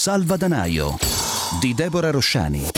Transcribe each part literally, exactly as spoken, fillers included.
Salvadanaio di Deborah Rosciani.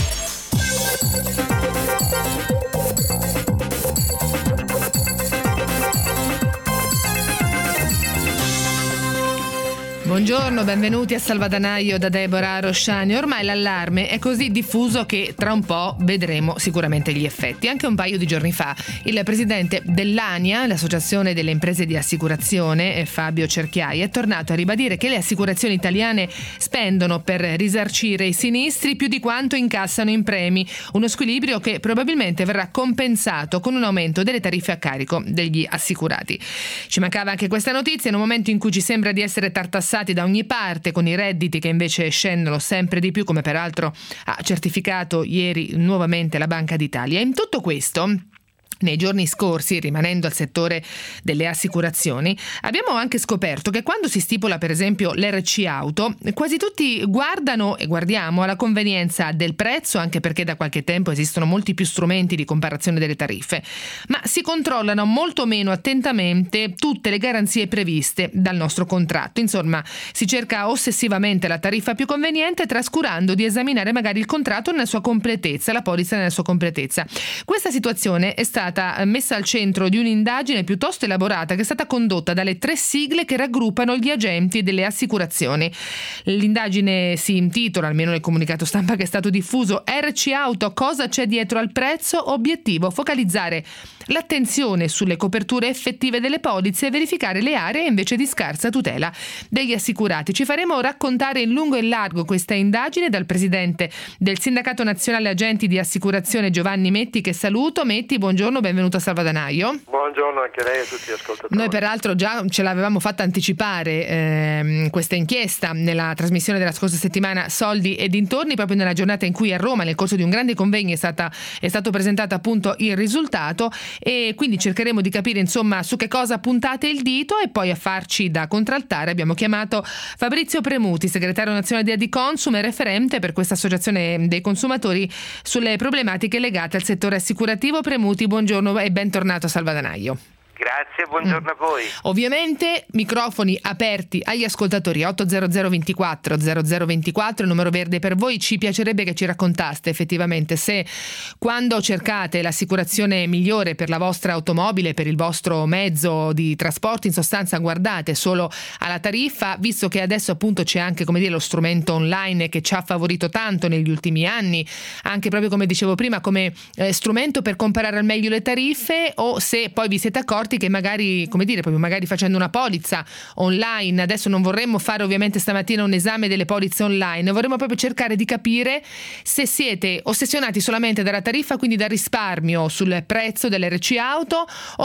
Buongiorno, benvenuti a Salvadanaio da Deborah Rosciani. Ormai l'allarme è così diffuso che tra un po' vedremo sicuramente gli effetti. Anche un paio di giorni fa il presidente dell'ANIA, l'Associazione delle Imprese di Assicurazione, Fabio Cerchiai, è tornato a ribadire che le assicurazioni italiane spendono per risarcire i sinistri più di quanto incassano in premi, uno squilibrio che probabilmente verrà compensato con un aumento delle tariffe a carico degli assicurati. Ci mancava anche questa notizia in un momento in cui ci sembra di essere tartassati da ogni parte, con i redditi che invece scendono sempre di più, come peraltro ha certificato ieri nuovamente la Banca d'Italia. In tutto questo, nei giorni scorsi, rimanendo al settore delle assicurazioni, abbiamo anche scoperto che quando si stipula per esempio l'R C auto, quasi tutti guardano e guardiamo alla convenienza del prezzo, anche perché da qualche tempo esistono molti più strumenti di comparazione delle tariffe, ma si controllano molto meno attentamente tutte le garanzie previste dal nostro contratto. Insomma, si cerca ossessivamente la tariffa più conveniente, trascurando di esaminare magari il contratto nella sua completezza, la polizza nella sua completezza. Questa situazione è stata messa al centro di un'indagine piuttosto elaborata che è stata condotta dalle tre sigle che raggruppano gli agenti delle assicurazioni. L'indagine si intitola, almeno nel comunicato stampa che è stato diffuso, R C Auto, cosa c'è dietro al prezzo? Obiettivo: focalizzare l'attenzione sulle coperture effettive delle polizze e verificare le aree invece di scarsa tutela degli assicurati. Ci faremo raccontare in lungo e in largo questa indagine dal presidente del Sindacato Nazionale Agenti di Assicurazione, Giovanni Metti, che saluto. Metti, buongiorno, benvenuto a Salvadanaio. Buongiorno anche a lei e a tutti gli ascoltatori. Noi peraltro già ce l'avevamo fatta anticipare ehm, questa inchiesta nella trasmissione della scorsa settimana Soldi e dintorni, proprio nella giornata in cui a Roma, nel corso di un grande convegno, è, stata, è stato presentato appunto il risultato, e quindi cercheremo di capire insomma su che cosa puntate il dito, e poi a farci da contraltare abbiamo chiamato Fabrizio Premuti, segretario nazionale di Adiconsum e referente per questa associazione dei consumatori sulle problematiche legate al settore assicurativo. Premuti, buongiorno e bentornato a Salvadanaio. Grazie, buongiorno mm. a voi. Ovviamente microfoni aperti agli ascoltatori. Otto zero zero ventiquattro zero zero ventiquattro, il numero verde per voi. Ci piacerebbe che ci raccontaste effettivamente se, quando cercate l'assicurazione migliore per la vostra automobile, per il vostro mezzo di trasporto, in sostanza guardate solo alla tariffa, visto che adesso appunto c'è anche, come dire, lo strumento online che ci ha favorito tanto negli ultimi anni, anche proprio come dicevo prima come eh, strumento per comparare al meglio le tariffe, o se poi vi siete accorti che magari, come dire, proprio magari facendo una polizza online, adesso non vorremmo fare ovviamente stamattina un esame delle polizze online, vorremmo proprio cercare di capire se siete ossessionati solamente dalla tariffa, quindi dal risparmio sul prezzo dell'R C auto,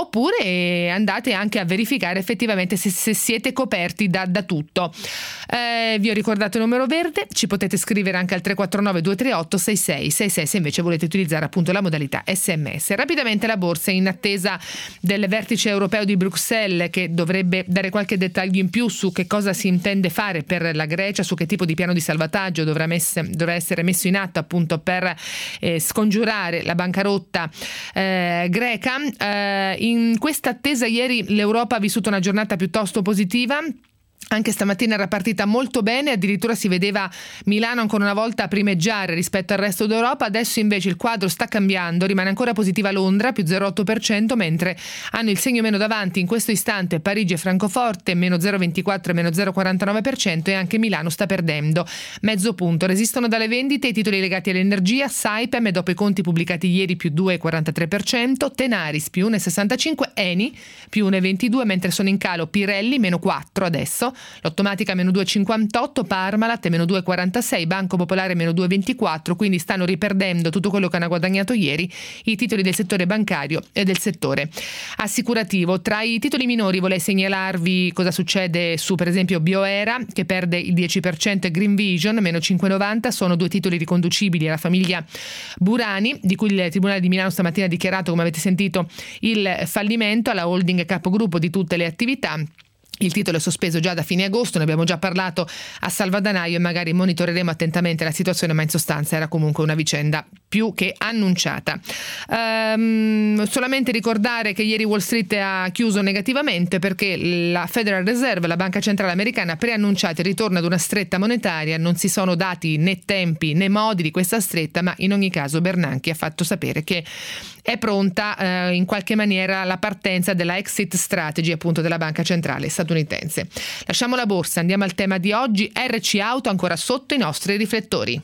oppure andate anche a verificare effettivamente se, se siete coperti da, da tutto. Eh, vi ho ricordato il numero verde, ci potete scrivere anche al tre quattro nove due tre otto sei sei sei sei se invece volete utilizzare appunto la modalità S M S. Rapidamente la borsa, in attesa del vertice europeo di Bruxelles, che dovrebbe dare qualche dettaglio in più su che cosa si intende fare per la Grecia, su che tipo di piano di salvataggio dovrà, messe, dovrà essere messo in atto appunto per eh, scongiurare la bancarotta eh, greca. Eh, in questa attesa ieri l'Europa ha vissuto una giornata piuttosto positiva. Anche stamattina era partita molto bene, addirittura si vedeva Milano ancora una volta primeggiare rispetto al resto d'Europa. Adesso invece il quadro sta cambiando, rimane ancora positiva Londra, più zero virgola otto per cento, mentre hanno il segno meno davanti in questo istante Parigi e Francoforte, meno zero virgola ventiquattro e meno zero virgola quarantanove per cento, e anche Milano sta perdendo mezzo punto. Resistono dalle vendite i titoli legati all'energia, Saipem, dopo i conti pubblicati ieri più due virgola quarantatré per cento, Tenaris più uno virgola sessantacinque per cento, Eni più uno virgola ventidue per cento, mentre sono in calo Pirelli meno quattro per cento adesso, l'Automatica meno due virgola cinquantotto, Parmalat meno due virgola quarantasei, Banco Popolare meno due virgola ventiquattro, quindi stanno riperdendo tutto quello che hanno guadagnato ieri i titoli del settore bancario e del settore assicurativo. Tra i titoli minori vorrei segnalarvi cosa succede su per esempio Bioera, che perde il dieci per cento, e Green Vision meno cinque virgola novanta, sono due titoli riconducibili alla famiglia Burani, di cui il Tribunale di Milano stamattina ha dichiarato, come avete sentito, il fallimento alla holding capogruppo di tutte le attività. Il titolo è sospeso già da fine agosto, ne abbiamo già parlato a Salvadanaio e magari monitoreremo attentamente la situazione, ma in sostanza era comunque una vicenda più che annunciata. Ehm, solamente ricordare che ieri Wall Street ha chiuso negativamente perché la Federal Reserve, la banca centrale americana, ha preannunciato il ritorno ad una stretta monetaria. Non si sono dati né tempi né modi di questa stretta, ma in ogni caso Bernanke ha fatto sapere che è pronta eh, in qualche maniera la partenza della exit strategy appunto della banca centrale statunitense. Lasciamo la borsa, andiamo al tema di oggi. R C Auto ancora sotto i nostri riflettori.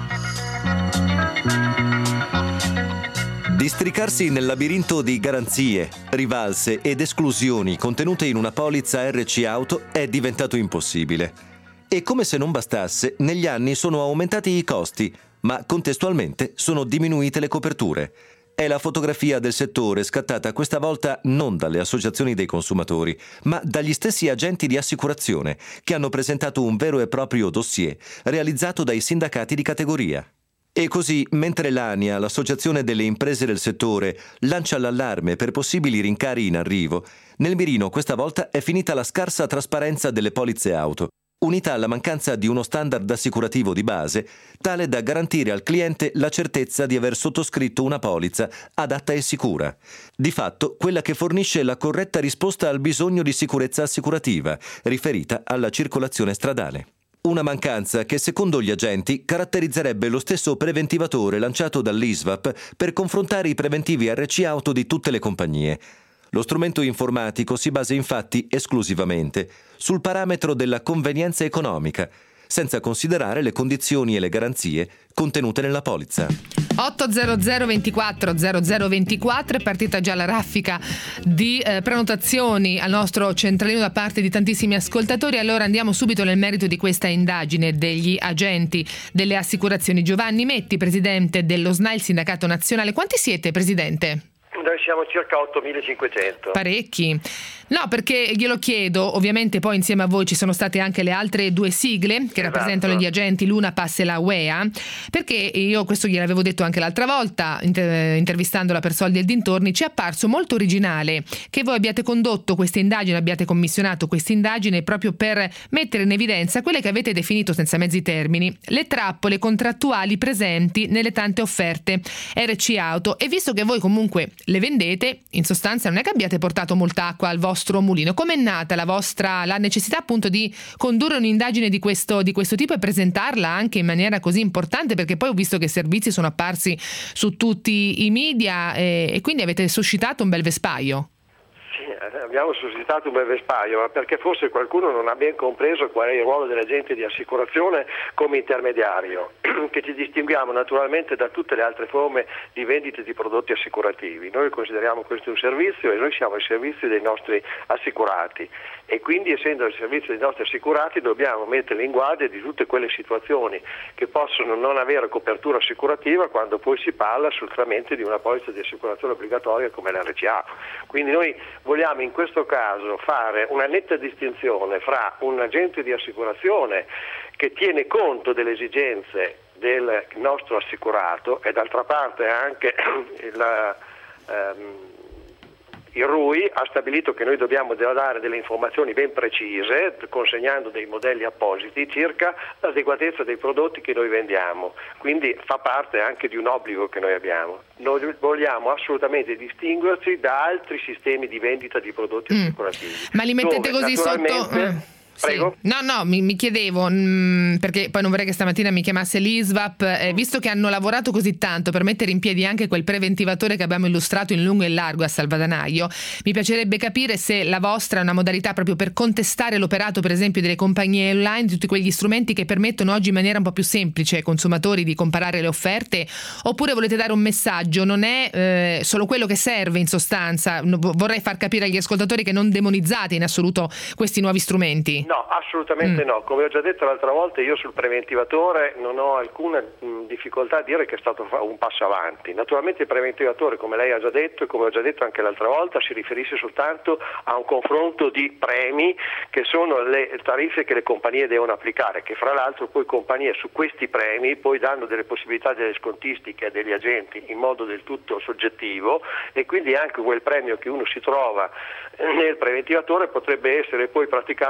Districarsi nel labirinto di garanzie, rivalse ed esclusioni contenute in una polizza R C Auto è diventato impossibile. E come se non bastasse, negli anni sono aumentati i costi, ma contestualmente sono diminuite le coperture. È la fotografia del settore scattata questa volta non dalle associazioni dei consumatori, ma dagli stessi agenti di assicurazione, che hanno presentato un vero e proprio dossier realizzato dai sindacati di categoria. E così, mentre l'ANIA, l'associazione delle imprese del settore, lancia l'allarme per possibili rincari in arrivo, nel mirino questa volta è finita la scarsa trasparenza delle polizze auto, unita alla mancanza di uno standard assicurativo di base, tale da garantire al cliente la certezza di aver sottoscritto una polizza adatta e sicura. Di fatto, quella che fornisce la corretta risposta al bisogno di sicurezza assicurativa, riferita alla circolazione stradale. Una mancanza che, secondo gli agenti, caratterizzerebbe lo stesso preventivatore lanciato dall'I S V A P per confrontare i preventivi R C Auto di tutte le compagnie. Lo strumento informatico si basa infatti esclusivamente sul parametro della convenienza economica, senza considerare le condizioni e le garanzie contenute nella polizza. otto zero zero ventiquattro zero zero ventiquattro è partita già la raffica di eh, prenotazioni al nostro centralino da parte di tantissimi ascoltatori. Allora andiamo subito nel merito di questa indagine degli agenti delle assicurazioni. Giovanni Metti, presidente dello S N A I, il sindacato nazionale. Quanti siete, presidente? Noi siamo circa ottomilacinquecento. Parecchi. No, perché glielo chiedo, ovviamente poi insieme a voi ci sono state anche le altre due sigle che esatto. rappresentano gli agenti, l'UNAPAS e la U E A, perché io questo gliel'avevo detto anche l'altra volta, inter- intervistandola per Soldi e dintorni, ci è apparso molto originale che voi abbiate condotto questa indagine, abbiate commissionato questa indagine proprio per mettere in evidenza quelle che avete definito senza mezzi termini, le trappole contrattuali presenti nelle tante offerte R C Auto, e visto che voi comunque le vendete, in sostanza non è che abbiate portato molta acqua al vostro mulino. Com'è nata la vostra la necessità appunto di condurre un'indagine di questo di questo tipo e presentarla anche in maniera così importante? Perché poi ho visto che i servizi sono apparsi su tutti i media e, e quindi avete suscitato un bel vespaio. Abbiamo suscitato un bel vespaio, ma perché forse qualcuno non ha ben compreso qual è il ruolo dell'agente di assicurazione come intermediario, che ci distinguiamo naturalmente da tutte le altre forme di vendita di prodotti assicurativi. Noi consideriamo questo un servizio e noi siamo al servizio dei nostri assicurati, e quindi, essendo al servizio dei nostri assicurati, dobbiamo mettere in guardia di tutte quelle situazioni che possono non avere copertura assicurativa quando poi si parla assolutamente di una polizza di assicurazione obbligatoria come l'R C A. Quindi noi vogliamo in questo caso fare una netta distinzione fra un agente di assicurazione che tiene conto delle esigenze del nostro assicurato e d'altra parte anche il, ehm, il R U I ha stabilito che noi dobbiamo dare delle informazioni ben precise, consegnando dei modelli appositi circa l'adeguatezza dei prodotti che noi vendiamo, quindi fa parte anche di un obbligo che noi abbiamo. Noi vogliamo assolutamente distinguerci da altri sistemi di vendita di prodotti mm. assicurativi. Ma li mettete dove, così sotto... Mm. Prego. Sì. No, no, mi, mi chiedevo, mh, perché poi non vorrei che stamattina mi chiamasse l'I S V A P, eh, visto che hanno lavorato così tanto per mettere in piedi anche quel preventivatore che abbiamo illustrato in lungo e in largo a Salvadanaio, mi piacerebbe capire se la vostra è una modalità proprio per contestare l'operato, per esempio, delle compagnie online, di tutti quegli strumenti che permettono oggi in maniera un po' più semplice ai consumatori di comparare le offerte, oppure volete dare un messaggio, non è eh, solo quello che serve in sostanza. Vorrei far capire agli ascoltatori che non demonizzate in assoluto questi nuovi strumenti. No, assolutamente mm. no. Come ho già detto l'altra volta, io sul preventivatore non ho alcuna mh, difficoltà a dire che è stato un passo avanti. Naturalmente il preventivatore, come lei ha già detto e come ho già detto anche l'altra volta, si riferisce soltanto a un confronto di premi che sono le tariffe che le compagnie devono applicare, che fra l'altro poi compagnie su questi premi poi danno delle possibilità delle scontistiche degli agenti in modo del tutto soggettivo, e quindi anche quel premio che uno si trova nel preventivatore potrebbe essere poi praticato in un modo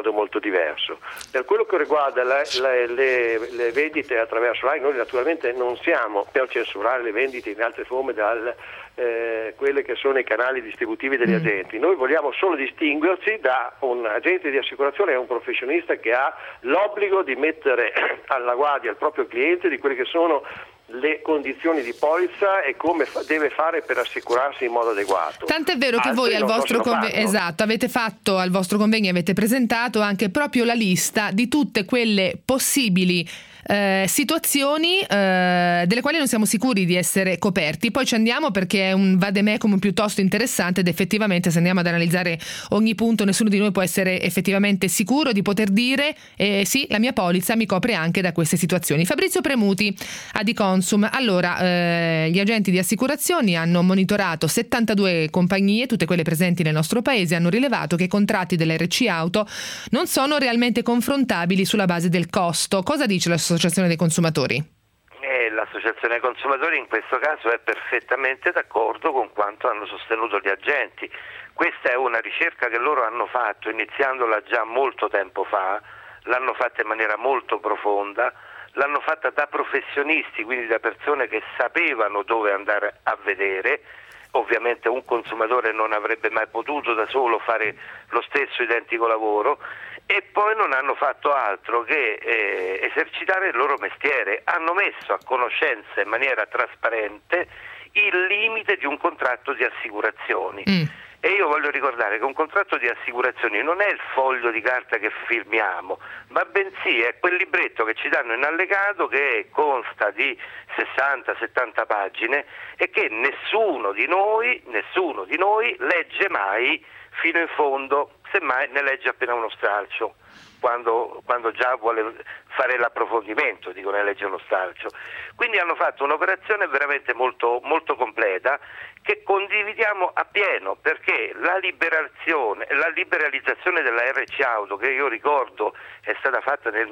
modo molto diverso. Per quello che riguarda la, la, le, le vendite attraverso online, noi naturalmente non siamo per censurare le vendite in altre forme dal Eh, quelle che sono i canali distributivi degli mm. agenti. Noi vogliamo solo distinguerci da un agente di assicurazione e un professionista che ha l'obbligo di mettere alla guardia il proprio cliente di quelle che sono le condizioni di polizza e come fa- deve fare per assicurarsi in modo adeguato. Tant'è vero che Altri voi al vostro convegno, esatto, avete fatto al vostro convegno, avete presentato anche proprio la lista di tutte quelle possibili Eh, situazioni eh, delle quali non siamo sicuri di essere coperti. Poi ci andiamo perché è un vademecum piuttosto interessante ed effettivamente se andiamo ad analizzare ogni punto nessuno di noi può essere effettivamente sicuro di poter dire eh, sì, la mia polizza mi copre anche da queste situazioni. Fabrizio Premuti, Adiconsum. Allora, eh, gli agenti di assicurazioni hanno monitorato settantadue compagnie, tutte quelle presenti nel nostro paese, hanno rilevato che i contratti dell'R C Auto non sono realmente confrontabili sulla base del costo. Cosa dice la Associazione dei consumatori? Eh, L'associazione dei consumatori in questo caso è perfettamente d'accordo con quanto hanno sostenuto gli agenti. Questa è una ricerca che loro hanno fatto iniziandola già molto tempo fa, l'hanno fatta in maniera molto profonda, l'hanno fatta da professionisti, quindi da persone che sapevano dove andare a vedere. Ovviamente un consumatore non avrebbe mai potuto da solo fare lo stesso identico lavoro, e poi non hanno fatto altro che eh, esercitare il loro mestiere. Hanno messo a conoscenza in maniera trasparente il limite di un contratto di assicurazioni. Mm. E io voglio ricordare che un contratto di assicurazioni non è il foglio di carta che firmiamo, ma bensì è quel libretto che ci danno in allegato che consta di sessanta settanta pagine e che nessuno di noi, nessuno di noi legge mai fino in fondo, semmai ne legge appena uno stralcio, quando, quando già vuole fare l'approfondimento, dico ne legge uno stralcio. Quindi hanno fatto un'operazione veramente molto, molto completa che condividiamo appieno, perché la liberazione, la liberalizzazione della R C Auto, che io ricordo è stata fatta nel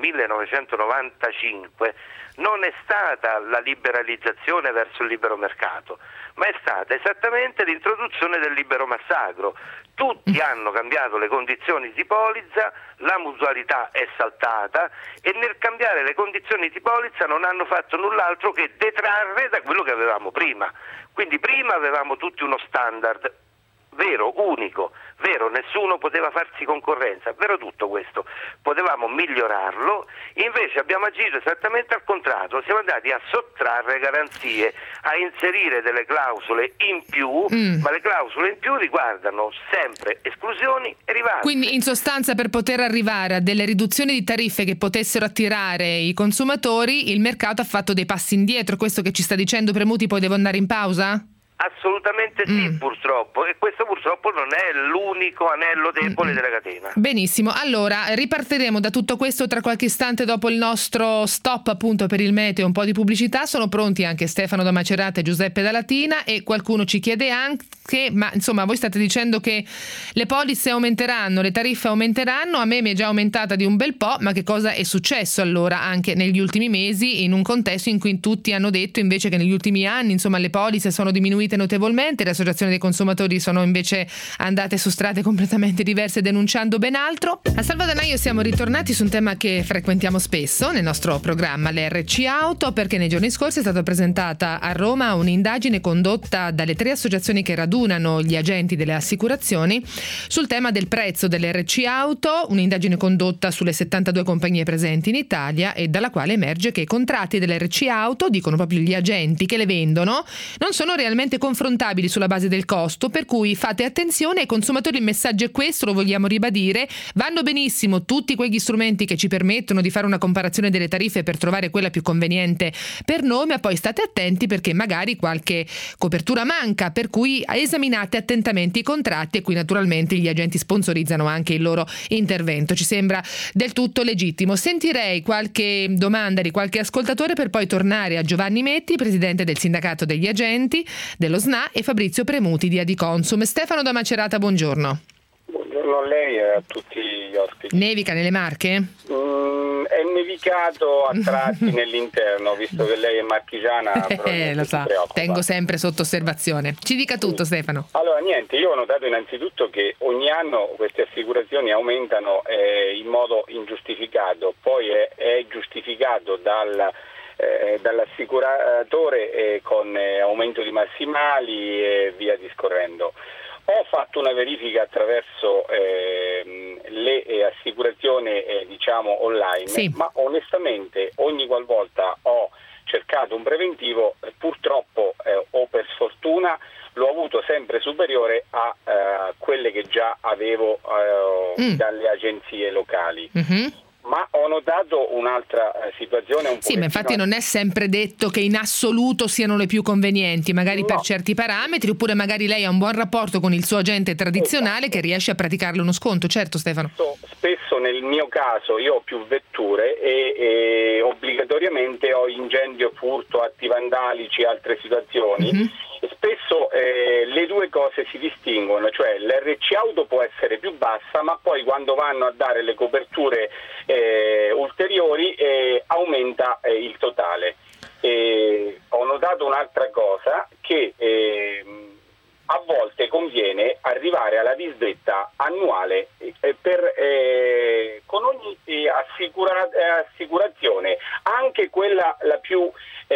millenovecentonovantacinque, non è stata la liberalizzazione verso il libero mercato, ma è stata esattamente l'introduzione del libero massacro. Tutti hanno cambiato le condizioni di polizza, la mutualità è saltata e nel cambiare le condizioni di polizza non hanno fatto null'altro che detrarre da quello che avevamo prima. Quindi prima avevamo tutti uno standard vero, unico, vero, nessuno poteva farsi concorrenza, vero tutto questo, potevamo migliorarlo, invece abbiamo agito esattamente al contrario, siamo andati a sottrarre garanzie, a inserire delle clausole in più, mm. ma le clausole in più riguardano sempre esclusioni e rivalse. Quindi in sostanza, per poter arrivare a delle riduzioni di tariffe che potessero attirare i consumatori, il mercato ha fatto dei passi indietro. Questo che ci sta dicendo Premuti, poi devo andare in pausa? Assolutamente sì, mm. purtroppo, e questo purtroppo non è l'unico anello debole mm. della catena. Benissimo, allora ripartiremo da tutto questo tra qualche istante dopo il nostro stop appunto per il meteo, un po' di pubblicità. Sono pronti anche Stefano da Macerata e Giuseppe da Latina, e qualcuno ci chiede anche, ma insomma voi state dicendo che le polizze aumenteranno, le tariffe aumenteranno, a me mi è già aumentata di un bel po', ma che cosa è successo allora anche negli ultimi mesi in un contesto in cui tutti hanno detto invece che negli ultimi anni insomma le polizze sono diminuite notevolmente, le associazioni dei consumatori sono invece andate su strade completamente diverse denunciando ben altro. A Salvo Danaio siamo ritornati su un tema che frequentiamo spesso nel nostro programma, l'R C Auto, perché nei giorni scorsi è stata presentata a Roma un'indagine condotta dalle tre associazioni che radunano gli agenti delle assicurazioni sul tema del prezzo dell'R C Auto, un'indagine condotta sulle settantadue compagnie presenti in Italia e dalla quale emerge che i contratti dell'R C Auto, dicono proprio gli agenti che le vendono, non sono realmente confrontabili sulla base del costo, per cui fate attenzione ai consumatori. Il messaggio è questo, lo vogliamo ribadire. Vanno benissimo tutti quegli strumenti che ci permettono di fare una comparazione delle tariffe per trovare quella più conveniente per noi, ma poi state attenti perché magari qualche copertura manca, per cui esaminate attentamente i contratti, e qui naturalmente gli agenti sponsorizzano anche il loro intervento. Ci sembra del tutto legittimo. Sentirei qualche domanda di qualche ascoltatore per poi tornare a Giovanni Metti, presidente del sindacato degli agenti dello S N A, e Fabrizio Premuti di Adiconsum. Stefano da Macerata, buongiorno. Buongiorno a lei e a tutti gli ospiti. Nevica nelle Marche? Mm, è nevicato delicato a tratti nell'interno, visto che lei è marchigiana. Eh, lo so, tengo sempre sotto osservazione. Ci dica tutto, sì. Stefano. Allora, niente, io ho notato innanzitutto che ogni anno queste assicurazioni aumentano eh, in modo ingiustificato, poi è, è giustificato dal, eh, dall'assicuratore eh, con eh, aumento di massimali e via discorrendo. Ho fatto una verifica attraverso eh, le eh, assicurazioni eh, diciamo online, sì. ma onestamente ogni qualvolta ho cercato un preventivo, eh, purtroppo eh, o per sfortuna l'ho avuto sempre superiore a eh, quelle che già avevo eh, mm. dalle agenzie locali. Mm-hmm. Ma ho notato un'altra situazione un po'. Sì, ma infatti non è sempre detto che in assoluto siano le più convenienti, magari no. per certi parametri, oppure magari lei ha un buon rapporto con il suo agente tradizionale, esatto, che riesce a praticarle uno sconto. Certo, Stefano. Spesso nel mio caso io ho più vetture e, e obbligatoriamente ho incendio, furto, atti vandalici, altre situazioni. Mm-hmm. Spesso eh, le due cose si distinguono, cioè l'R C auto può essere più bassa, ma poi quando vanno a dare le coperture eh, ulteriori eh, aumenta eh, il totale. Eh, ho notato un'altra cosa, che eh, a volte conviene arrivare alla disdetta annuale eh, per, eh, con ogni eh, assicura- eh, assicurazione, anche quella la più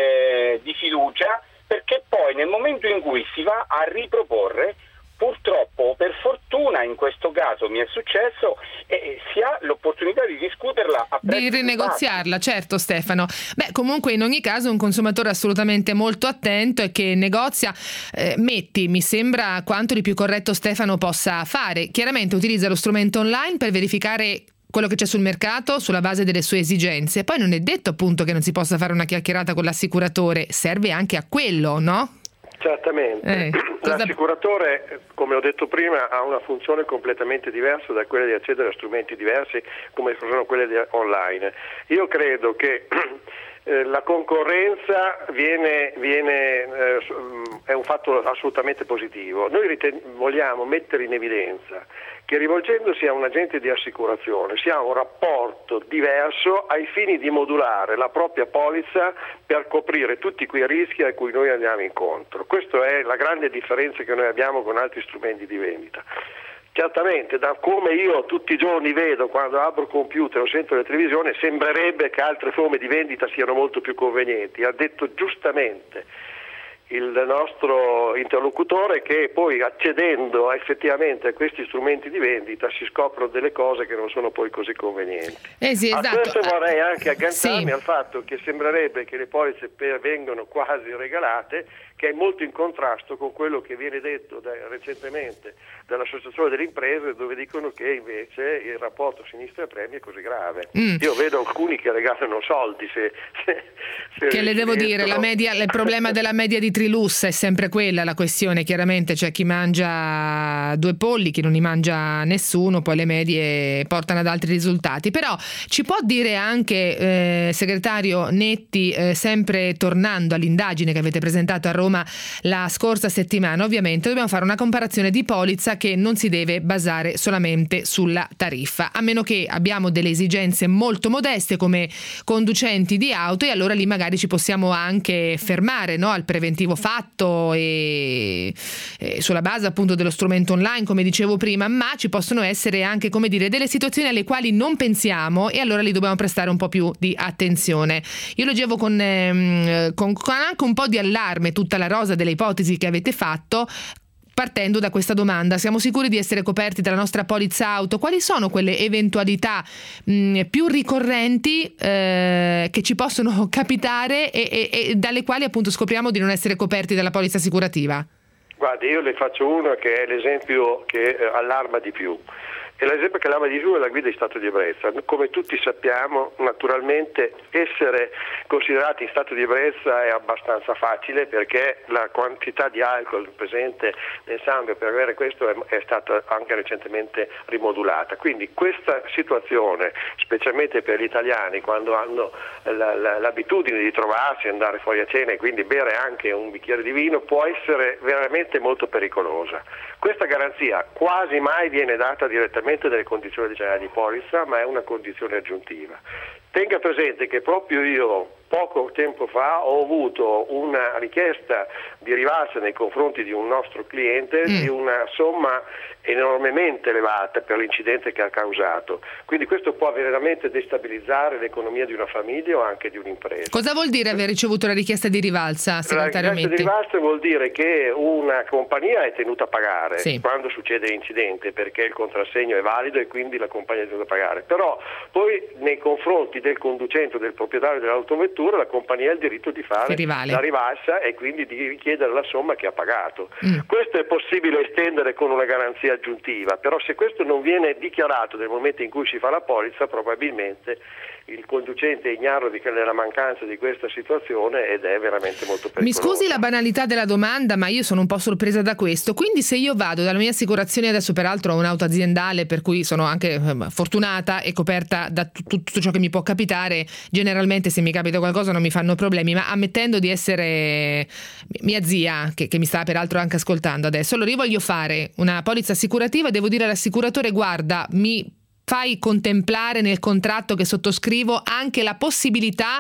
eh, di fiducia, perché poi nel momento in cui si va a riproporre, purtroppo, per fortuna in questo caso mi è successo, e si ha l'opportunità di discuterla a prezzi di rinegoziarla, certo Stefano. Beh, comunque in ogni caso un consumatore assolutamente molto attento e che negozia, eh, metti, mi sembra quanto di più corretto Stefano possa fare. Chiaramente utilizza lo strumento online per verificare quello che c'è sul mercato sulla base delle sue esigenze. Poi non è detto appunto che non si possa fare una chiacchierata con l'assicuratore, serve anche a quello, no? Certamente, eh, cosa... l'assicuratore, come ho detto prima, ha una funzione completamente diversa da quella di accedere a strumenti diversi come sono quelle di online. Io credo che eh, la concorrenza viene, viene eh, è un fatto assolutamente positivo. Noi riten- vogliamo mettere in evidenza che rivolgendosi a un agente di assicurazione si ha un rapporto diverso ai fini di modulare la propria polizza per coprire tutti quei rischi a cui noi andiamo incontro. Questa è la grande differenza che noi abbiamo con altri strumenti di vendita. Certamente, da come io tutti i giorni vedo quando apro il computer o sento la televisione, sembrerebbe che altre forme di vendita siano molto più convenienti. Ha detto giustamente il nostro interlocutore che poi accedendo effettivamente a questi strumenti di vendita si scoprono delle cose che non sono poi così convenienti. Eh sì, esatto. A questo vorrei anche agganciarmi sì. al fatto che sembrerebbe che le polizze vengono quasi regalate, che è molto in contrasto con quello che viene detto da, recentemente dall'Associazione delle Imprese, dove dicono che invece il rapporto sinistra-premi è così grave. Mm. Io vedo alcuni che regalano soldi. Se, se, se che le devo dire, la media, il problema della media di Trilux è sempre quella, la questione. Chiaramente c'è chi mangia due polli, chi non ne mangia nessuno, poi le medie portano ad altri risultati. Però ci può dire anche, eh, segretario Netti, eh, sempre tornando all'indagine che avete presentato a Roma la scorsa settimana, ovviamente dobbiamo fare una comparazione di polizza che non si deve basare solamente sulla tariffa, a meno che abbiamo delle esigenze molto modeste come conducenti di auto, e allora lì magari ci possiamo anche fermare, no, al preventivo fatto e, e sulla base appunto dello strumento online, come dicevo prima, ma ci possono essere anche, come dire, delle situazioni alle quali non pensiamo e allora lì dobbiamo prestare un po' più di attenzione. Io leggevo con, ehm, con, con anche un po' di allarme tutta la rosa delle ipotesi che avete fatto, partendo da questa domanda: siamo sicuri di essere coperti dalla nostra polizza auto? Quali sono quelle eventualità mh, più ricorrenti eh, che ci possono capitare e, e, e dalle quali appunto scopriamo di non essere coperti dalla polizza assicurativa? Guardi, io le faccio uno che è l'esempio che eh, allarma di più. E l'esempio che allarma di più è la guida in stato di ebbrezza. Come tutti sappiamo, naturalmente essere considerati in stato di ebbrezza è abbastanza facile, perché la quantità di alcol presente nel sangue per avere questo è, è stata anche recentemente rimodulata. Quindi questa situazione, specialmente per gli italiani, quando hanno la, la, l'abitudine di trovarsi, andare fuori a cena e quindi bere anche un bicchiere di vino, può essere veramente molto pericolosa. Questa garanzia quasi mai viene data direttamente delle condizioni generali di polizza, ma è una condizione aggiuntiva. Tenga presente che proprio io poco tempo fa ho avuto una richiesta di rivalsa nei confronti di un nostro cliente mm. di una somma enormemente elevata per l'incidente che ha causato, quindi questo può veramente destabilizzare l'economia di una famiglia o anche di un'impresa. Cosa vuol dire aver ricevuto la richiesta di rivalsa segretariamente? La richiesta di rivalsa vuol dire che una compagnia è tenuta a pagare sì. quando succede l'incidente, perché il contrassegno è valido e quindi la compagnia è tenuta a pagare, però poi nei confronti del conducente o del proprietario dell'autovettura la compagnia ha il diritto di fare la rivalsa e quindi di richiedere la somma che ha pagato. Mm. Questo è possibile estendere con una garanzia aggiuntiva, però se questo non viene dichiarato nel momento in cui si fa la polizza, probabilmente il conducente è ignaro di, della mancanza di questa situazione ed è veramente molto pericoloso. Mi scusi la banalità della domanda, ma io sono un po' sorpresa da questo. Quindi se io vado dalla mia assicurazione, adesso peraltro ho un'auto aziendale per cui sono anche eh, fortunata e coperta da t- tutto ciò che mi può capitare, generalmente se mi capita qualcosa non mi fanno problemi, ma ammettendo di essere mia zia, che, che mi sta peraltro anche ascoltando adesso, allora io voglio fare una polizza assicurativa, devo dire all'assicuratore: guarda, mi fai contemplare nel contratto che sottoscrivo anche la possibilità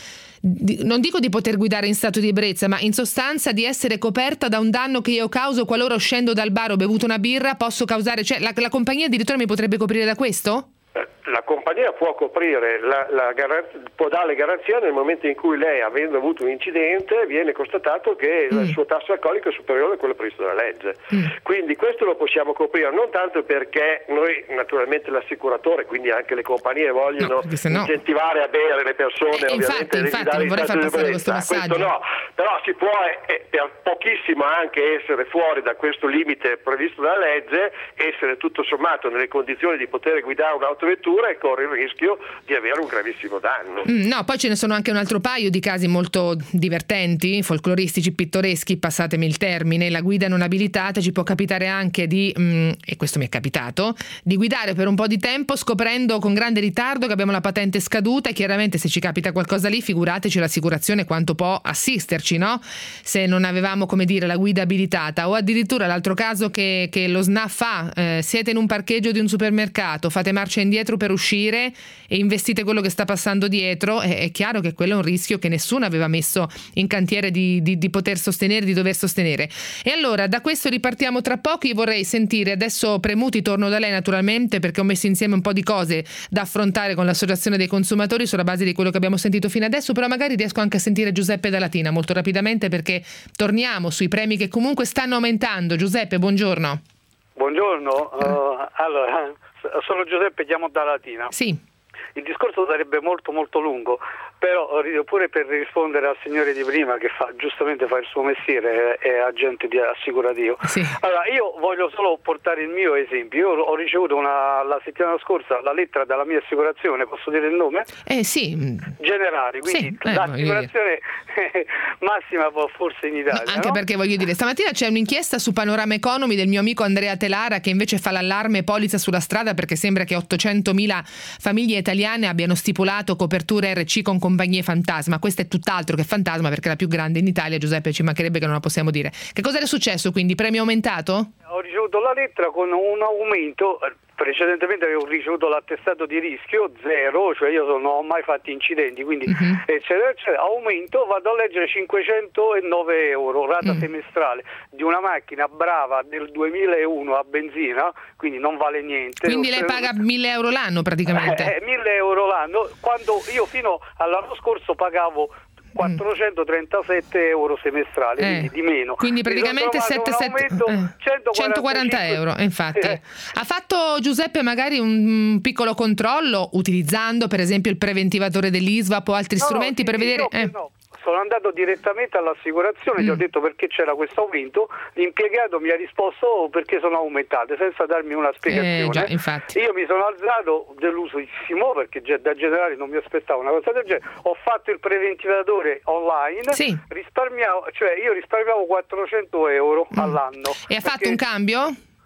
di, non dico di poter guidare in stato di ebbrezza, ma in sostanza di essere coperta da un danno che io causo qualora, uscendo dal bar, ho bevuto una birra, posso causare, cioè la, la compagnia addirittura mi potrebbe coprire da questo? La compagnia può coprire, la, la garan- può dare garanzia nel momento in cui lei, avendo avuto un incidente, viene constatato che mm. il suo tasso alcolico è superiore a quello previsto dalla legge. Mm. Quindi questo lo possiamo coprire, non tanto perché noi, naturalmente l'assicuratore, quindi anche le compagnie vogliono no, no. incentivare a bere le persone, eh, ovviamente infatti, infatti non vorrei far passare questo passaggio. Questo no, però si può eh, per pochissimo anche essere fuori da questo limite previsto dalla legge, essere tutto sommato nelle condizioni di poter guidare un'autovettura e corre il rischio di avere un gravissimo danno. Mm, no, poi ce ne sono anche un altro paio di casi molto divertenti, folcloristici, pittoreschi, passatemi il termine. La guida non abilitata, ci può capitare anche di, mm, e questo mi è capitato, di guidare per un po' di tempo scoprendo con grande ritardo che abbiamo la patente scaduta, e chiaramente se ci capita qualcosa lì, figurateci l'assicurazione quanto può assisterci, no? Se non avevamo, come dire, la guida abilitata. O addirittura l'altro caso che, che lo S N A F fa, eh, siete in un parcheggio di un supermercato, fate marcia indietro per uscire e investite quello che sta passando dietro, è, è chiaro che quello è un rischio che nessuno aveva messo in cantiere di, di, di poter sostenere, di dover sostenere. E allora da questo ripartiamo tra poco. Io vorrei sentire adesso Premuti, torno da lei naturalmente perché ho messo insieme un po' di cose da affrontare con l'associazione dei consumatori sulla base di quello che abbiamo sentito fino adesso, però magari riesco anche a sentire Giuseppe da Latina molto rapidamente, perché torniamo sui premi che comunque stanno aumentando. Giuseppe, buongiorno. Buongiorno, uh, allora sono Giuseppe, chiamo da Latina. Sì. Il discorso sarebbe molto molto lungo, però pure per rispondere al signore di prima che fa giustamente fa il suo mestiere, è, è agente di assicurativo. Sì. Allora io voglio solo portare il mio esempio. Io ho ricevuto una, la settimana scorsa la lettera dalla mia assicurazione, posso dire il nome? Eh sì. Generale, quindi sì, eh, l'assicurazione massima forse in Italia. No, anche no? perché voglio dire, stamattina c'è un'inchiesta su Panorama Economy del mio amico Andrea Telara, che invece fa l'allarme polizza sulla strada perché sembra che ottocentomila famiglie italiane abbiano stipulato copertura R C con compagnie fantasma. Questo è tutt'altro che fantasma, perché è la più grande in Italia, Giuseppe, ci mancherebbe che non la possiamo dire. Che cosa è successo quindi? Premio aumentato? Ho ricevuto la lettera con un aumento. Precedentemente avevo ricevuto l'attestato di rischio zero, cioè io non ho mai fatto incidenti, quindi uh-huh. eccetera eccetera. Aumento, vado a leggere cinquecentonove euro rata uh-huh. semestrale di una macchina brava del duemilauno a benzina, quindi non vale niente. Quindi lei paga mille euro l'anno praticamente? Eh, mille euro l'anno, quando io fino all'anno scorso pagavo quattrocentotrentasette euro semestrali, eh, quindi di meno. Quindi praticamente sette, sette, eh, centoquaranta euro. Infatti, eh. ha fatto Giuseppe magari un piccolo controllo utilizzando per esempio il preventivatore dell'I S V A P o altri no, strumenti no, per sì, vedere? No, eh. no. Sono andato direttamente all'assicurazione, mm. gli ho detto perché c'era questo aumento, l'impiegato mi ha risposto perché sono aumentate, senza darmi una spiegazione. Eh, già, infatti. Io mi sono alzato delusissimo perché da generale non mi aspettavo una cosa del genere, ho fatto il preventivatore online, sì. risparmiavo, cioè io risparmiavo quattrocento euro mm. all'anno. E ha fatto un cambio?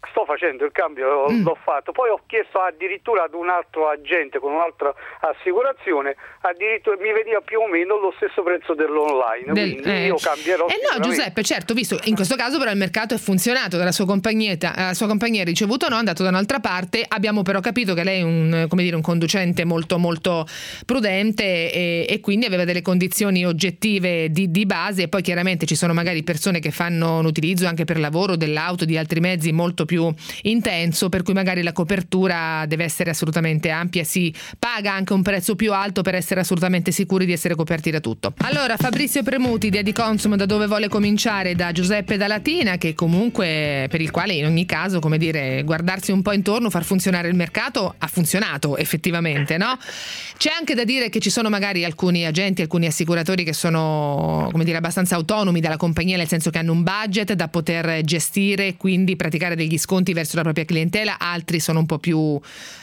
sto facendo il cambio, mm. l'ho fatto, poi ho chiesto addirittura ad un altro agente con un'altra assicurazione, addirittura mi veniva più o meno lo stesso prezzo dell'online, Del, quindi eh. io cambierò. Eh no, Giuseppe, certo, visto in questo caso però il mercato è funzionato, dalla sua compagnia, la sua compagnia ha ricevuto no, è andato da un'altra parte, abbiamo però capito che lei è un, come dire, un conducente molto molto prudente e, e quindi aveva delle condizioni oggettive di, di base, e poi chiaramente ci sono magari persone che fanno un utilizzo anche per lavoro dell'auto, di altri mezzi molto più intenso, per cui magari la copertura deve essere assolutamente ampia, si paga anche un prezzo più alto per essere assolutamente sicuri di essere coperti da tutto. Allora, Fabrizio Premuti di Adiconsum, da dove vuole cominciare? Da Giuseppe da Latina, che comunque, per il quale in ogni caso, come dire, guardarsi un po' intorno, far funzionare il mercato ha funzionato effettivamente, no? C'è anche da dire che ci sono magari alcuni agenti, alcuni assicuratori che sono, come dire, abbastanza autonomi dalla compagnia, nel senso che hanno un budget da poter gestire, quindi praticare degli sconti verso la propria clientela, altri sono un po' più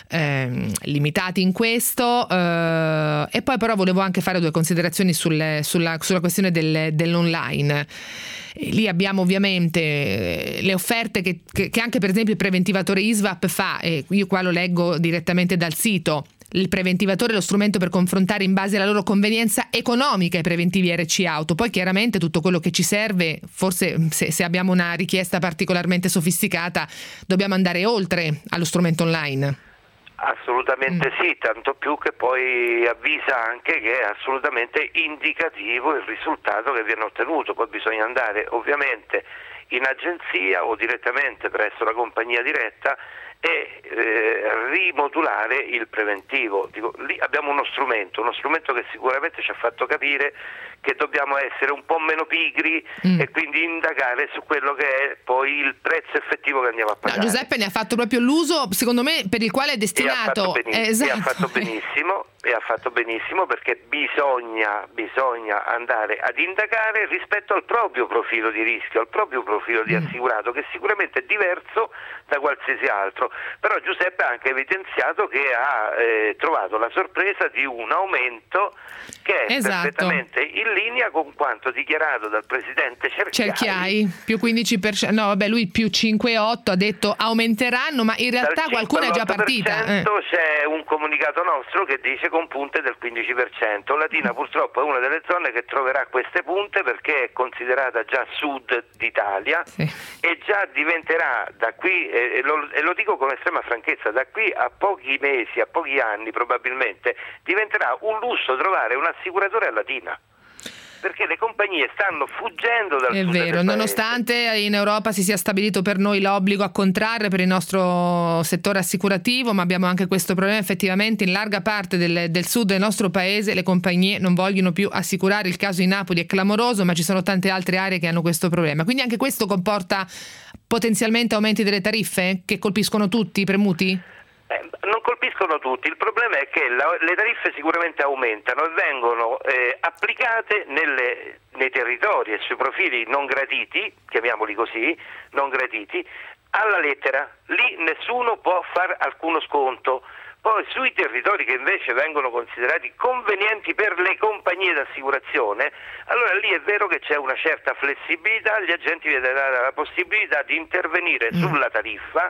eh, limitati in questo, eh, e poi però volevo anche fare due considerazioni sul, sulla, sulla questione del, dell'online. E lì abbiamo ovviamente le offerte che, che, che anche per esempio il preventivatore I S V A P fa, e io qua lo leggo direttamente dal sito. Il preventivatore è lo strumento per confrontare in base alla loro convenienza economica i preventivi R C auto. Poi chiaramente tutto quello che ci serve, forse se, se abbiamo una richiesta particolarmente sofisticata, dobbiamo andare oltre allo strumento online. Assolutamente mm. sì, tanto più che poi avvisa anche che è assolutamente indicativo il risultato che viene ottenuto. Poi bisogna andare ovviamente in agenzia o direttamente presso la compagnia diretta e eh, rimodulare il preventivo. Dico, lì abbiamo uno strumento, uno strumento che sicuramente ci ha fatto capire che dobbiamo essere un po' meno pigri mm. e quindi indagare su quello che è poi il prezzo effettivo che andiamo a pagare. No, Giuseppe ne ha fatto proprio l'uso, secondo me, per il quale è destinato. E ha fatto benissimo, eh, esatto. e ha fatto benissimo, e ha fatto benissimo perché bisogna, bisogna andare ad indagare rispetto al proprio profilo di rischio, al proprio profilo di assicurato, che sicuramente è diverso da qualsiasi altro. Però Giuseppe ha anche evidenziato che ha eh, trovato la sorpresa di un aumento che è esatto. perfettamente in linea con quanto dichiarato dal presidente Cerchiai. Cerchiai, più quindici per cento, no vabbè, lui più cinque virgola otto ha detto aumenteranno, ma in realtà qualcuna è già partita. Eh. C'è un comunicato nostro che dice con punte del quindici per cento. Latina purtroppo è una delle zone che troverà queste punte perché è considerata già sud d'Italia, sì. e già diventerà da qui, e lo, e lo dico con estrema franchezza, da qui a pochi mesi, a pochi anni probabilmente, diventerà un lusso trovare un assicuratore a Latina, perché le compagnie stanno fuggendo dal È sud vero, del nonostante in Europa si sia stabilito per noi l'obbligo a contrarre per il nostro settore assicurativo, ma abbiamo anche questo problema effettivamente in larga parte del, del sud del nostro paese, le compagnie non vogliono più assicurare. Il caso di Napoli è clamoroso, ma ci sono tante altre aree che hanno questo problema, quindi anche questo comporta potenzialmente aumenti delle tariffe che colpiscono tutti i premuti? Eh, non colpiscono tutti, il problema è che la, le tariffe sicuramente aumentano e vengono eh, applicate nelle, nei territori e sui profili non graditi, chiamiamoli così, non graditi, alla lettera. Lì nessuno può fare alcuno sconto. Poi sui territori che invece vengono considerati convenienti per le compagnie d'assicurazione, allora lì è vero che c'è una certa flessibilità, gli agenti vi devono dare la possibilità di intervenire mm. sulla tariffa,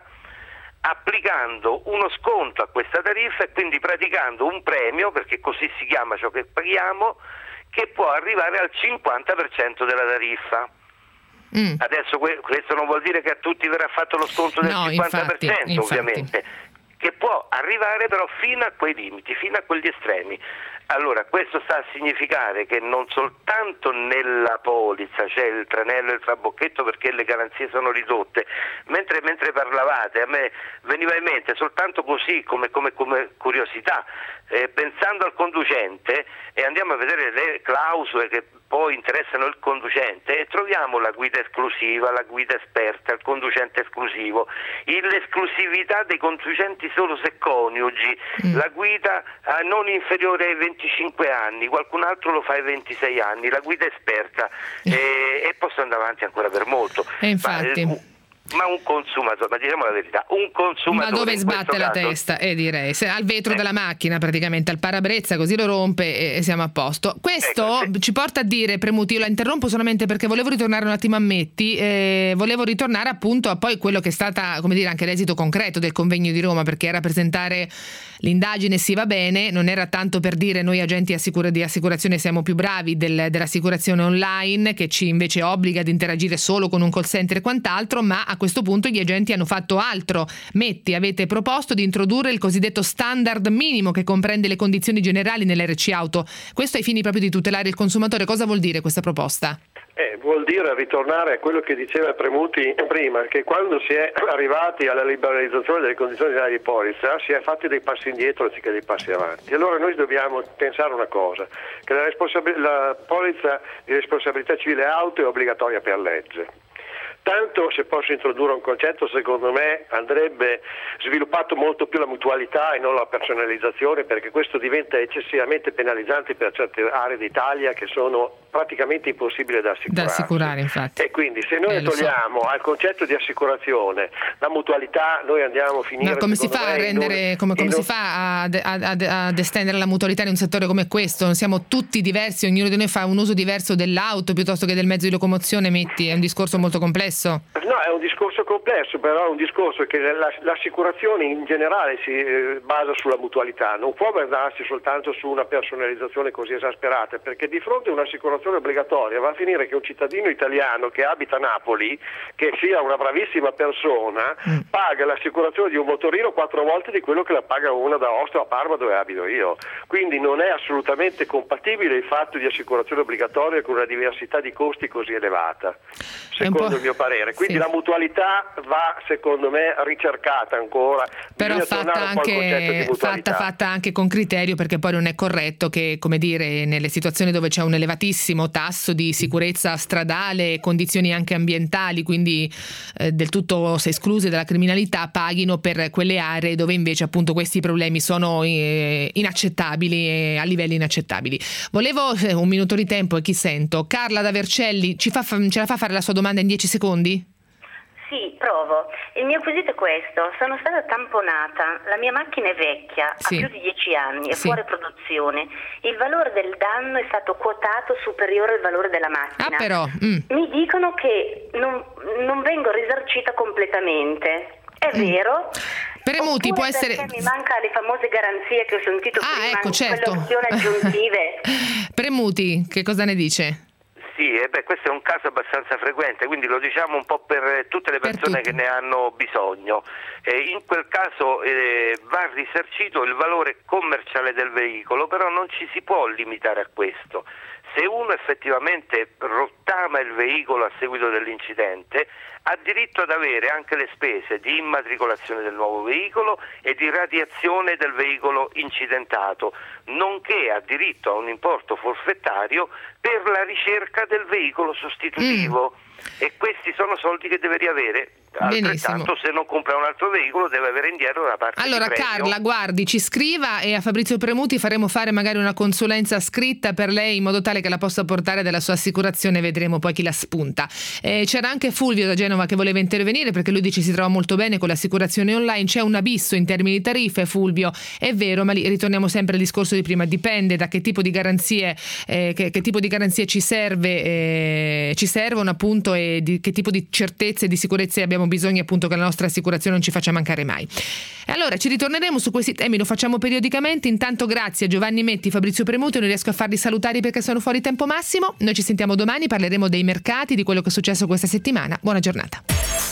applicando uno sconto a questa tariffa e quindi praticando un premio, perché così si chiama ciò che paghiamo, che può arrivare al cinquanta per cento della tariffa. Mm. Adesso que- questo non vuol dire che a tutti verrà fatto lo sconto del no, cinquanta per cento, infatti, ovviamente, infatti. Che può arrivare però fino a quei limiti, fino a quegli estremi. Allora, questo sta a significare che non soltanto nella polizza c'è il tranello e il trabocchetto perché le garanzie sono ridotte, mentre, mentre parlavate a me veniva in mente soltanto così come, come, come curiosità, eh, pensando al conducente, e andiamo a vedere le clausole che poi interessano il conducente e troviamo la guida esclusiva, la guida esperta, il conducente esclusivo, l'esclusività dei conducenti solo se coniugi, mm. la guida eh, non inferiore ai venticinque anni, qualcun altro lo fa ai ventisei anni, la guida esperta, eh, e posso andare avanti ancora per molto. E infatti... Ma, ma un consumatore, ma diciamo la verità, un consumatore. Ma dove sbatte la caso... testa? Eh, direi, se al vetro eh. della macchina praticamente, al parabrezza, così lo rompe e siamo a posto. Questo ecco, sì. ci porta a dire, Premuti, io la interrompo solamente perché volevo ritornare un attimo a Metti, eh, volevo ritornare appunto a poi quello che è stata, come dire, anche l'esito concreto del convegno di Roma, perché era presentare l'indagine, sì, va bene, non era tanto per dire noi agenti assicura- di assicurazione siamo più bravi del, dell'assicurazione online, che ci invece obbliga ad interagire solo con un call center e quant'altro, ma a questo punto gli agenti hanno fatto altro. Metti, avete proposto di introdurre il cosiddetto standard minimo che comprende le condizioni generali nell'R C auto. Questo ai fini proprio di tutelare il consumatore. Cosa vuol dire questa proposta? Eh, vuol dire ritornare a quello che diceva Premuti prima, che quando si è arrivati alla liberalizzazione delle condizioni generali di polizza si è fatti dei passi indietro anziché dei passi avanti. Allora noi dobbiamo pensare una cosa, che la, responsabil- la polizza di responsabilità civile auto è obbligatoria per legge. Tanto, se posso introdurre un concetto, secondo me andrebbe sviluppato molto più la mutualità e non la personalizzazione, perché questo diventa eccessivamente penalizzante per certe aree d'Italia che sono praticamente impossibili da assicurare. Da assicurare, infatti. E quindi se noi eh, togliamo so. al concetto di assicurazione la mutualità, noi andiamo a finire. Ma come si fa a rendere, un, come, come si un... fa ad, ad, ad estendere la mutualità in un settore come questo? Non siamo tutti diversi, ognuno di noi fa un uso diverso dell'auto piuttosto che del mezzo di locomozione, Metti, è un discorso molto complesso. No, è un discorso complesso, però è un discorso che l'assicurazione in generale si basa sulla mutualità, non può basarsi soltanto su una personalizzazione così esasperata, perché di fronte a un'assicurazione obbligatoria va a finire che un cittadino italiano che abita a Napoli, che sia una bravissima persona, mm. paga l'assicurazione di un motorino quattro volte di quello che la paga una da Ostia a Parma, dove abito io. Quindi non è assolutamente compatibile il fatto di assicurazione obbligatoria con una diversità di costi così elevata, secondo il mio parere. Quindi sì. La mutualità va, secondo me, ricercata ancora. Però fatta anche, fatta, fatta anche con criterio, perché poi non è corretto che, come dire, nelle situazioni dove c'è un elevatissimo tasso di sicurezza stradale, condizioni anche ambientali, quindi eh, del tutto se escluse dalla criminalità, paghino per quelle aree dove invece appunto questi problemi sono eh, inaccettabili e a livelli inaccettabili. Volevo eh, un minuto di tempo e chi sento. Carla da Vercelli, ci fa, ce la fa fare la sua domanda in dieci secondi? Sì, provo. Il mio quesito è questo. Sono stata tamponata, la mia macchina è vecchia, sì. ha più di dieci anni, è sì. fuori produzione. Il valore del danno è stato quotato superiore al valore della macchina. Ah, però. Mm. Mi dicono che non, non vengo risarcita completamente. È mm. vero? Premuti, può essere. Mi manca le famose garanzie che ho sentito ah, prima, ecco, certo. quelle opzioni aggiuntive. Premuti, che cosa ne dice? Sì, eh beh, questo è un caso abbastanza frequente, quindi lo diciamo un po' per tutte le persone che ne hanno bisogno. Eh, in quel caso eh, va risarcito il valore commerciale del veicolo, però non ci si può limitare a questo. Se uno effettivamente rottama il veicolo a seguito dell'incidente, ha diritto ad avere anche le spese di immatricolazione del nuovo veicolo e di radiazione del veicolo incidentato, nonché ha diritto a un importo forfettario per la ricerca del veicolo sostitutivo. Mm. E questi sono soldi che deve riavere. Altrettanto, benissimo. Se non compra un altro veicolo deve avere indietro una parte allora, di premio. Carla, guardi, ci scriva e a Fabrizio Premuti faremo fare magari una consulenza scritta per lei in modo tale che la possa portare dalla sua assicurazione, vedremo poi chi la spunta. Eh, c'era anche Fulvio da Genova che voleva intervenire perché lui dice si trova molto bene con l'assicurazione online, c'è un abisso in termini di tariffe. Fulvio, è vero, ma lì ritorniamo sempre al discorso di prima, dipende da che tipo di garanzie eh, che, che tipo di garanzie ci serve eh, ci servono appunto, e di che tipo di certezze e di sicurezze abbiamo bisogno appunto che la nostra assicurazione non ci faccia mancare mai. E allora ci ritorneremo su questi temi, lo facciamo periodicamente. Intanto grazie a Giovanni Metti, Fabrizio Premuti, non riesco a farli salutare perché sono fuori tempo massimo. Noi ci sentiamo domani, parleremo dei mercati, di quello che è successo questa settimana. Buona giornata.